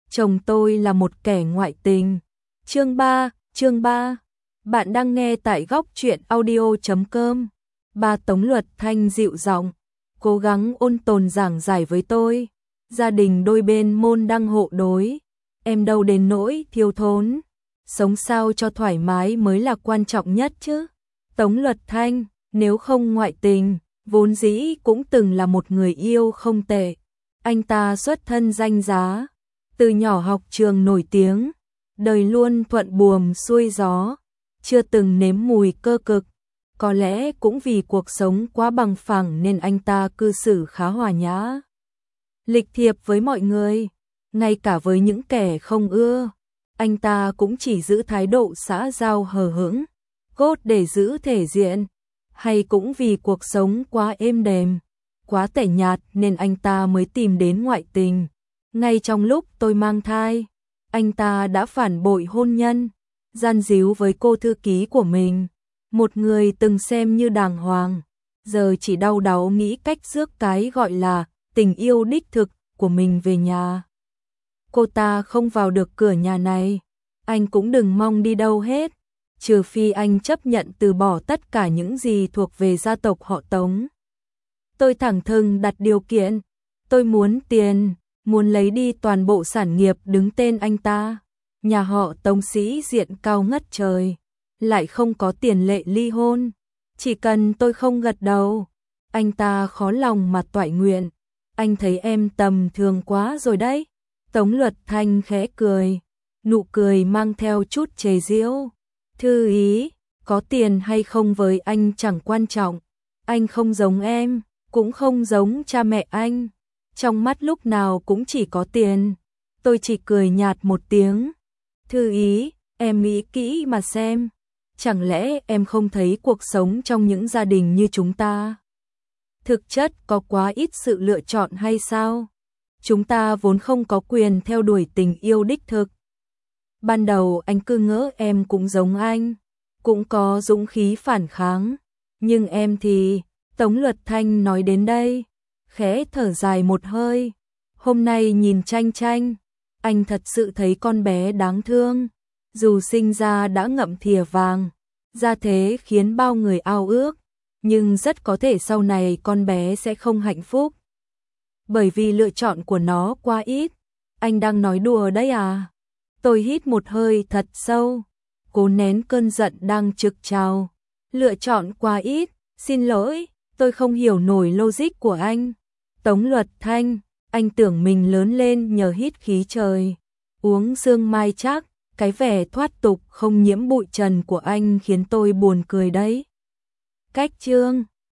chồng tôi là một kẻ ngoại tình. Chương 3. Bạn đang nghe tại góc truyện audio.com. Bà Tống Luật Thanh dịu giọng, cố gắng ôn tồn giảng giải với tôi. Gia đình đôi bên môn đăng hộ đối. Em đâu đến nỗi thiếu thốn. Sống sao cho thoải mái mới là quan trọng nhất chứ. Tống Luật Thanh, nếu không ngoại tình, vốn dĩ cũng từng là một người yêu không tệ. Anh ta xuất thân danh giá, từ nhỏ học trường nổi tiếng, đời luôn thuận buồm xuôi gió, chưa từng nếm mùi cơ cực. Có lẽ cũng vì cuộc sống quá bằng phẳng nên anh ta cư xử khá hòa nhã, lịch thiệp với mọi người, ngay cả với những kẻ không ưa. Anh ta cũng chỉ giữ thái độ xã giao hờ hững, cốt để giữ thể diện, hay cũng vì cuộc sống quá êm đềm, quá tẻ nhạt nên anh ta mới tìm đến ngoại tình. Ngay trong lúc tôi mang thai, anh ta đã phản bội hôn nhân, gian díu với cô thư ký của mình, một người từng xem như đàng hoàng, giờ chỉ đau đáu nghĩ cách rước cái gọi là tình yêu đích thực của mình về nhà. Cô ta không vào được cửa nhà này, anh cũng đừng mong đi đâu hết, trừ phi anh chấp nhận từ bỏ tất cả những gì thuộc về gia tộc họ Tống. Tôi thẳng thừng đặt điều kiện, tôi muốn tiền, muốn lấy đi toàn bộ sản nghiệp đứng tên anh ta. Nhà họ Tống sĩ diện cao ngất trời, lại không có tiền lệ ly hôn. Chỉ cần tôi không gật đầu, anh ta khó lòng mà toại nguyện. Anh thấy em tầm thường quá rồi đấy. Tống Luật Thanh khẽ cười, nụ cười mang theo chút chế giễu. Thư ý, có tiền hay không với anh chẳng quan trọng. Anh không giống em, cũng không giống cha mẹ anh. Trong mắt lúc nào cũng chỉ có tiền. Tôi chỉ cười nhạt một tiếng. Thư ý, em nghĩ kỹ mà xem. Chẳng lẽ em không thấy cuộc sống trong những gia đình như chúng ta thực chất có quá ít sự lựa chọn hay sao? Chúng ta vốn không có quyền theo đuổi tình yêu đích thực. Ban đầu anh cứ ngỡ em cũng giống anh, cũng có dũng khí phản kháng. Nhưng em thì... Tống Luật Thanh nói đến đây, khẽ thở dài một hơi. Hôm nay nhìn Tranh Tranh, anh thật sự thấy con bé đáng thương. Dù sinh ra đã ngậm thìa vàng, gia thế khiến bao người ao ước, nhưng rất có thể sau này con bé sẽ không hạnh phúc. Bởi vì lựa chọn của nó quá ít. Anh đang nói đùa đấy à? Tôi hít một hơi thật sâu, cố nén cơn giận đang trực trào. Lựa chọn quá ít, xin lỗi, tôi không hiểu nổi logic của anh. Tống Luật Thanh, anh tưởng mình lớn lên nhờ hít khí trời, uống sương mai chắc. Cái vẻ thoát tục không nhiễm bụi trần của anh khiến tôi buồn cười đấy. Cách chương